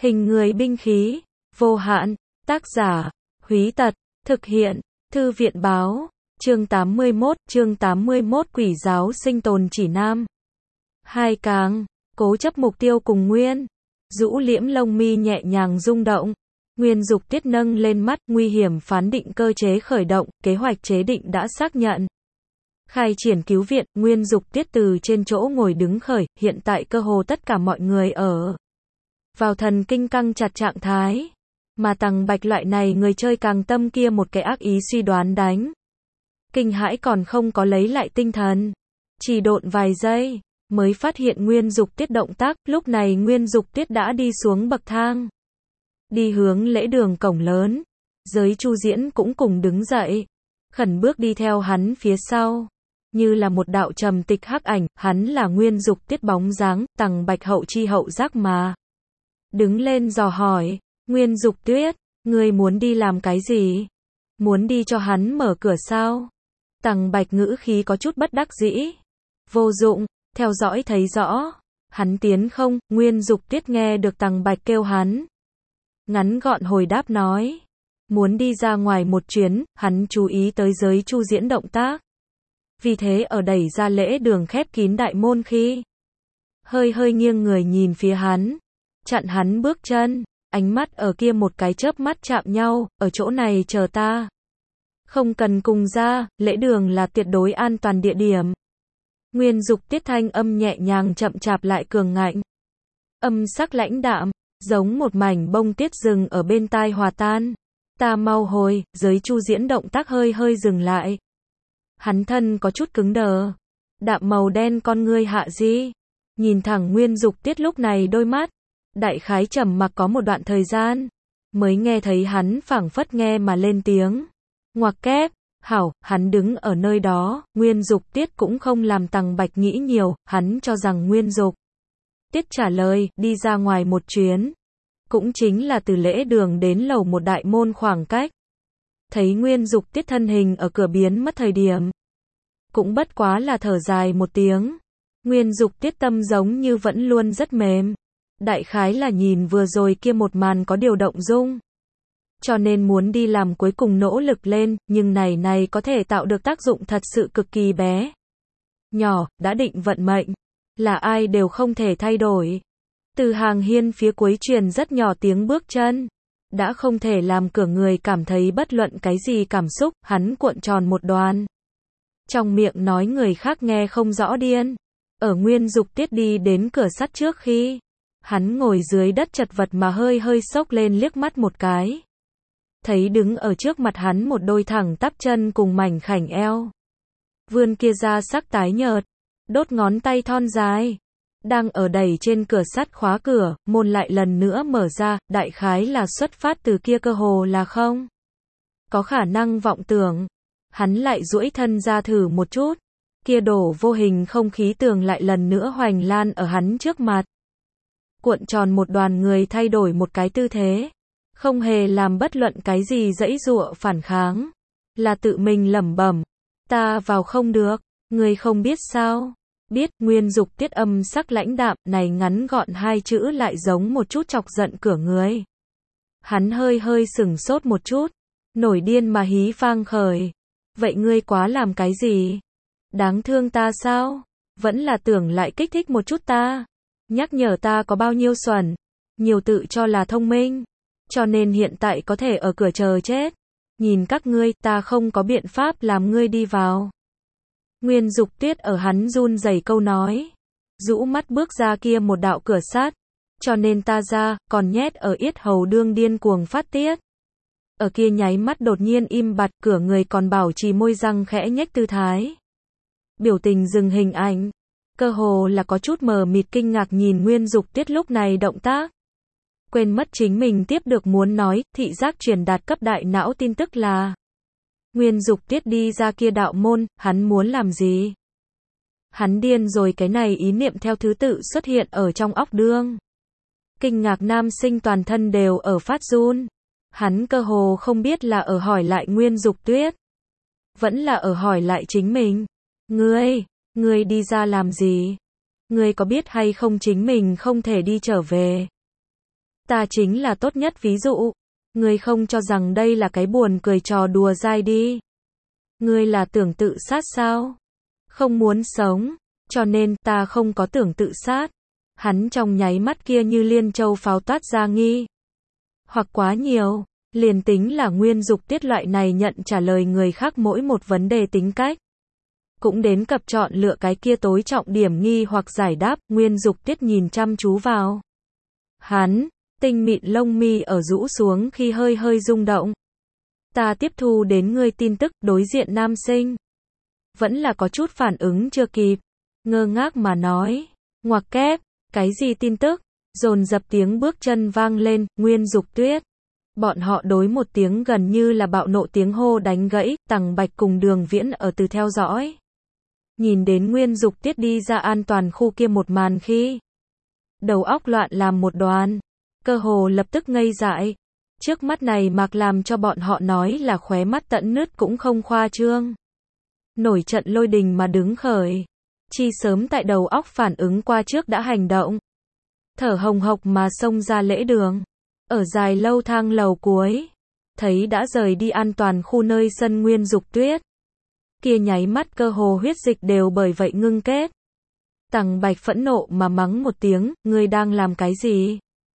Hình người binh khí, vô hạn, tác giả, Húy Tật, thực hiện, Thư viện báo, chương 81 Quỷ giáo sinh tồn chỉ nam. Hai càng, cố chấp mục tiêu cùng Nguyên, rũ liễm lông mi nhẹ nhàng rung động. Nguyên Dục Tiết nâng lên mắt, nguy hiểm phán định cơ chế khởi động, kế hoạch chế định đã xác nhận. Khai triển cứu viện, Nguyên Dục Tiết từ trên chỗ ngồi đứng khởi, hiện tại cơ hồ tất cả mọi người ở vào thần kinh căng chặt trạng thái. Mà Tằng Bạch loại này người chơi càng tâm kia một cái ác ý suy đoán đánh. Kinh hãi còn không có lấy lại tinh thần. Chỉ độn vài giây, mới phát hiện Nguyên Dục Tiết động tác, lúc này Nguyên Dục Tiết đã đi xuống bậc thang. Đi hướng lễ đường cổng lớn. Giới Chu Diễn cũng cùng đứng dậy. Khẩn bước đi theo hắn phía sau. Như là một đạo trầm tịch hắc ảnh, hắn là Nguyên Dục Tiết bóng dáng, Tằng Bạch hậu chi hậu giác mà. Đứng lên dò hỏi, Nguyên Dục Tiết, ngươi muốn đi làm cái gì? Muốn đi cho hắn mở cửa sao? Tằng Bạch ngữ khí có chút bất đắc dĩ. Vô dụng, theo dõi thấy rõ. Hắn tiến không? Nguyên Dục Tiết nghe được Tằng Bạch kêu hắn. Ngắn gọn hồi đáp nói. Muốn đi ra ngoài một chuyến, hắn chú ý tới Giới Chu Diễn động tác. Vì thế ở đẩy ra lễ đường khép kín đại môn khi hơi nghiêng người nhìn phía hắn, chặn hắn bước chân, ánh mắt ở kia một cái chớp mắt chạm nhau, ở chỗ này chờ ta. Không cần cùng ra, lễ đường là tuyệt đối an toàn địa điểm. Nguyên Dục Tiết thanh âm nhẹ nhàng chậm chạp lại cường ngạnh. Âm sắc lãnh đạm, giống một mảnh bông tiết rừng ở bên tai hòa tan. Ta mau hồi, Giới Chu Diễn động tác hơi dừng lại. Hắn thân có chút cứng đờ. Đạm màu đen con ngươi hạ di. Nhìn thẳng Nguyên Dục Tiết lúc này đôi mắt. Đại khái trầm mặc có một đoạn thời gian. Mới nghe thấy hắn phảng phất nghe mà lên tiếng. Ngoặc kép. Hảo, hắn đứng ở nơi đó. Nguyên Dục Tiết cũng không làm Tằng Bạch nghĩ nhiều. Hắn cho rằng Nguyên Dục Tiết trả lời, đi ra ngoài một chuyến. Cũng chính là từ lễ đường đến lầu một đại môn khoảng cách. Thấy Nguyên Dục Tiết thân hình ở cửa biến mất thời điểm. Cũng bất quá là thở dài một tiếng. Nguyên Dục Tiết tâm giống như vẫn luôn rất mềm. Đại khái là nhìn vừa rồi kia một màn có điều động dung. Cho nên muốn đi làm cuối cùng nỗ lực lên, nhưng này có thể tạo được tác dụng thật sự cực kỳ bé. Nhỏ, đã định vận mệnh. Là ai đều không thể thay đổi. Từ hàng hiên phía cuối truyền rất nhỏ tiếng bước chân. Đã không thể làm cửa người cảm thấy bất luận cái gì cảm xúc, hắn cuộn tròn một đoàn. Trong miệng nói người khác nghe không rõ điên. Ở Nguyên Dục Tiết đi đến cửa sắt trước khi hắn ngồi dưới đất chật vật mà hơi sốc lên liếc mắt một cái. Thấy đứng ở trước mặt hắn một đôi thẳng tắp chân cùng mảnh khảnh eo. Vươn kia ra sắc tái nhợt. Đốt ngón tay thon dài. Đang ở đẩy trên cửa sắt khóa cửa, môn lại lần nữa mở ra, đại khái là xuất phát từ kia cơ hồ là không. Có khả năng vọng tưởng. Hắn lại duỗi thân ra thử một chút. Kia đổ vô hình không khí tường lại lần nữa hoành lan ở hắn trước mặt. Cuộn tròn một đoàn người thay đổi một cái tư thế. Không hề làm bất luận cái gì giãy giụa phản kháng. Là tự mình lẩm bẩm. Ta vào không được, người không biết sao. Biết, Nguyên Dục Tiết âm sắc lãnh đạm, này ngắn gọn hai chữ lại giống một chút chọc giận cửa người. Hắn hơi sửng sốt một chút. Nổi điên mà hí vang khởi. Vậy ngươi quá làm cái gì? Đáng thương ta sao? Vẫn là tưởng lại kích thích một chút ta. Nhắc nhở ta có bao nhiêu xuẩn. Nhiều tự cho là thông minh. Cho nên hiện tại có thể ở cửa chờ chết. Nhìn các ngươi, ta không có biện pháp làm ngươi đi vào. Nguyên Dục Tiết ở hắn run rẩy câu nói. Rũ mắt bước ra kia một đạo cửa sắt. Cho nên ta ra, còn nhét ở yết hầu đương điên cuồng phát tiết. Ở kia nháy mắt đột nhiên im bặt, cửa người còn bảo trì môi răng khẽ nhếch tư thái. Biểu tình dừng hình ảnh. Cơ hồ là có chút mờ mịt kinh ngạc nhìn Nguyên Dục Tiết lúc này động tác. Quên mất chính mình tiếp được muốn nói, thị giác truyền đạt cấp đại não tin tức là. Nguyên Dục Tiết đi ra kia đạo môn, hắn muốn làm gì? Hắn điên rồi, cái này ý niệm theo thứ tự xuất hiện ở trong óc đương. Kinh ngạc nam sinh toàn thân đều ở phát run. Hắn cơ hồ không biết là ở hỏi lại Nguyên Dục Tiết. Vẫn là ở hỏi lại chính mình. Ngươi đi ra làm gì? Ngươi có biết hay không chính mình không thể đi trở về? Ta chính là tốt nhất ví dụ. Ngươi không cho rằng đây là cái buồn cười trò đùa dai đi. Ngươi là tưởng tự sát sao? Không muốn sống, cho nên ta không có tưởng tự sát. Hắn trong nháy mắt kia như liên châu pháo toát ra nghi. Hoặc quá nhiều, liền tính là Nguyên Dục Tiết loại này nhận trả lời người khác mỗi một vấn đề tính cách. Cũng đến cập chọn lựa cái kia tối trọng điểm nghi hoặc giải đáp, Nguyên Dục Tiết nhìn chăm chú vào. Hắn, tinh mịn lông mi ở rũ xuống khi hơi hơi rung động. Ta tiếp thu đến ngươi tin tức, đối diện nam sinh. Vẫn là có chút phản ứng chưa kịp. Ngơ ngác mà nói. Ngoặc kép, cái gì tin tức? Dồn dập tiếng bước chân vang lên, Nguyên Dục Tuyết. Bọn họ đối một tiếng gần như là bạo nộ tiếng hô đánh gãy, Tằng Bạch cùng Đường Viễn ở từ theo dõi. Nhìn đến Nguyên Dục Tiết đi ra an toàn khu kia một màn khi đầu óc loạn làm một đoàn, cơ hồ lập tức ngây dại. Trước mắt này mặc làm cho bọn họ nói là khóe mắt tận nứt cũng không khoa trương. Nổi trận lôi đình mà đứng khởi. Chi sớm tại đầu óc phản ứng qua trước đã hành động. Thở hồng hộc mà xông ra lễ đường. Ở dài lâu thang lầu cuối. Thấy đã rời đi an toàn khu nơi sân Nguyên Dục Tuyết. Kia nháy mắt cơ hồ huyết dịch đều bởi vậy ngưng kết. Tằng Bạch phẫn nộ mà mắng một tiếng, ngươi đang làm cái gì?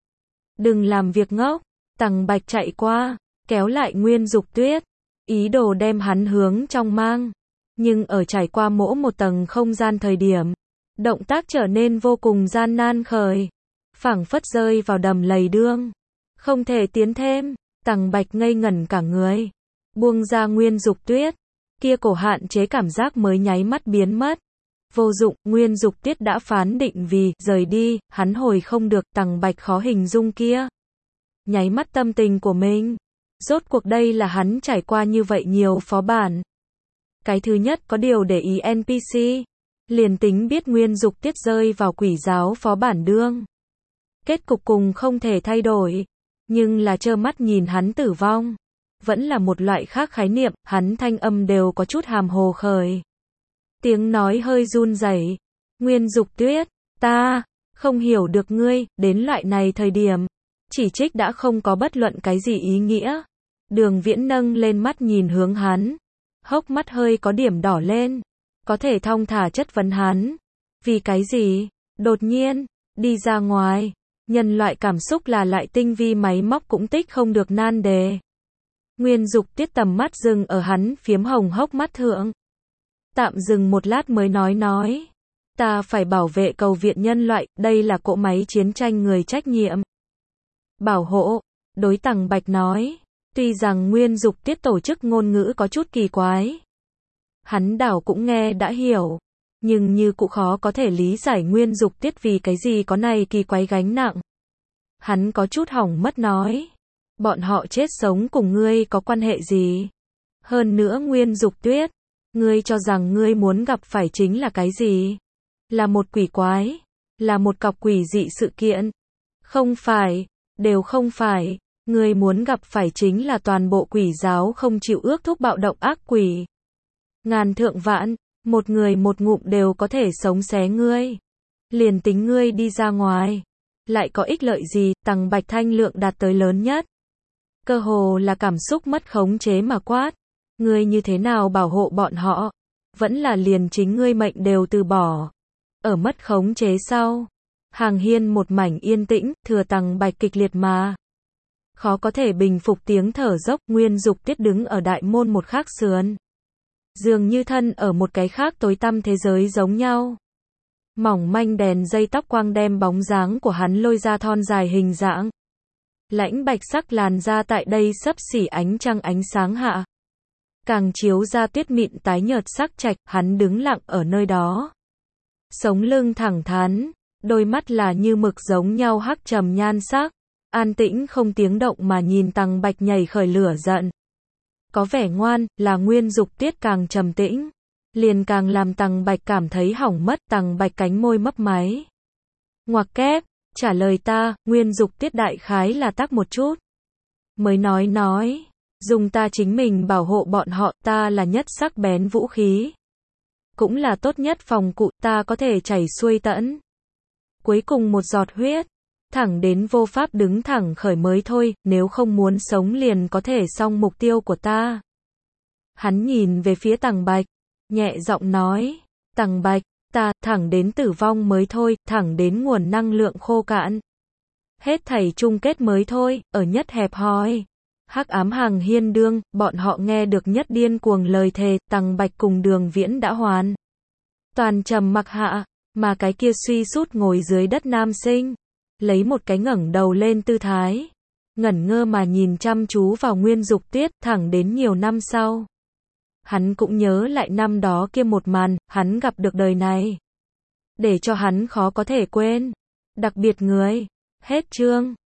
Đừng làm việc ngốc. Tằng Bạch chạy qua, kéo lại Nguyên Dục Tuyết. Ý đồ đem hắn hướng trong mang. Nhưng ở trải qua mỗi một tầng không gian thời điểm. Động tác trở nên vô cùng gian nan khởi. Phảng phất rơi vào đầm lầy đương. Không thể tiến thêm. Tằng Bạch ngây ngẩn cả người. Buông ra Nguyên Dục Tuyết. Kia cổ hạn chế cảm giác mới nháy mắt biến mất. Vô dụng, Nguyên Dục Tuyết đã phán định vì rời đi, hắn hồi không được. Tằng Bạch khó hình dung kia. Nháy mắt tâm tình của mình. Rốt cuộc đây là hắn trải qua như vậy nhiều phó bản. Cái thứ nhất có điều để ý NPC. Liền tính biết Nguyên Dục Tiết rơi vào quỷ giáo phó bản đương. Kết cục cùng không thể thay đổi. Nhưng là trơ mắt nhìn hắn tử vong. Vẫn là một loại khác khái niệm, hắn thanh âm đều có chút hàm hồ khởi. Tiếng nói hơi run rẩy. Nguyên Dục Tuyết, ta không hiểu được ngươi, đến loại này thời điểm. Chỉ trích đã không có bất luận cái gì ý nghĩa. Đường Viễn nâng lên mắt nhìn hướng hắn. Hốc mắt hơi có điểm đỏ lên. Có thể thong thả chất vấn hắn. Vì cái gì? Đột nhiên, đi ra ngoài. Nhân loại cảm xúc là lại tinh vi máy móc cũng tích không được nan đề. Nguyên Dục Tiết tầm mắt dừng ở hắn phiếm hồng hốc mắt thượng. Tạm dừng một lát mới nói. Ta phải bảo vệ cầu viện nhân loại, đây là cỗ máy chiến tranh người trách nhiệm. Bảo hộ, đối Tằng Bạch nói. Tuy rằng Nguyên Dục Tiết tổ chức ngôn ngữ có chút kỳ quái. Hắn đảo cũng nghe đã hiểu. Nhưng như cụ khó có thể lý giải Nguyên Dục Tiết vì cái gì có này kỳ quái gánh nặng. Hắn có chút hỏng mất nói. Bọn họ chết sống cùng ngươi có quan hệ gì? Hơn nữa Nguyên Dục Tuyết. Ngươi cho rằng ngươi muốn gặp phải chính là cái gì? Là một quỷ quái? Là một cọc quỷ dị sự kiện? Không phải. Đều không phải. Ngươi muốn gặp phải chính là toàn bộ quỷ giáo không chịu ước thúc bạo động ác quỷ. Ngàn thượng vạn, một người một ngụm đều có thể sống xé ngươi. Liền tính ngươi đi ra ngoài. Lại có ích lợi gì? Tằng Bạch thanh lượng đạt tới lớn nhất. Cơ hồ là cảm xúc mất khống chế mà quát. Ngươi như thế nào bảo hộ bọn họ? Vẫn là liền chính ngươi mệnh đều từ bỏ. Ở mất khống chế sau. Hàng hiên một mảnh yên tĩnh, thừa Tằng Bạch kịch liệt mà. Khó có thể bình phục tiếng thở dốc. Nguyên Dục Tiết đứng ở đại môn một khác sườn. Dường như thân ở một cái khác tối tăm thế giới giống nhau. Mỏng manh đèn dây tóc quang đem bóng dáng của hắn lôi ra thon dài hình dạng. Lãnh bạch sắc làn da tại đây xấp xỉ ánh trăng ánh sáng hạ. Càng chiếu ra tuyết mịn tái nhợt sắc trạch, hắn đứng lặng ở nơi đó. Sống lưng thẳng thắn, đôi mắt là như mực giống nhau hắc trầm nhan sắc. An tĩnh không tiếng động mà nhìn Tằng Bạch nhảy khởi lửa giận. Có vẻ ngoan, là Nguyên Dục Tiết càng trầm tĩnh. Liền càng làm Tằng Bạch cảm thấy hỏng mất. Tằng Bạch cánh môi mấp máy. Ngoặc kép, trả lời ta. Nguyên Dục Tiết đại khái là tắc một chút. Mới nói. Dùng ta chính mình bảo hộ bọn họ. Ta là nhất sắc bén vũ khí. Cũng là tốt nhất phòng cụ. Ta có thể chảy xuôi tẫn. Cuối cùng một giọt huyết. thẳng đến vô pháp đứng thẳng khởi mới thôi, nếu không muốn sống liền có thể xong mục tiêu của ta. Hắn nhìn về phía Tằng Bạch, nhẹ giọng nói, Tằng Bạch, ta, thẳng đến tử vong mới thôi, thẳng đến nguồn năng lượng khô cạn. Hết thảy chung kết mới thôi, ở nhất hẹp hòi. Hắc ám hàng hiên đương, bọn họ nghe được nhất điên cuồng lời thề, Tằng Bạch cùng Đường Viễn đã hoàn. Toàn trầm mặc hạ, mà cái kia suy sút ngồi dưới đất nam sinh, lấy một cái ngẩng đầu lên tư thái, ngẩn ngơ mà nhìn chăm chú vào Nguyên Dục Tiết, thẳng đến nhiều năm sau. Hắn cũng nhớ lại năm đó kia một màn, hắn gặp được đời này. Để cho hắn khó có thể quên. Đặc biệt người. Hết chương.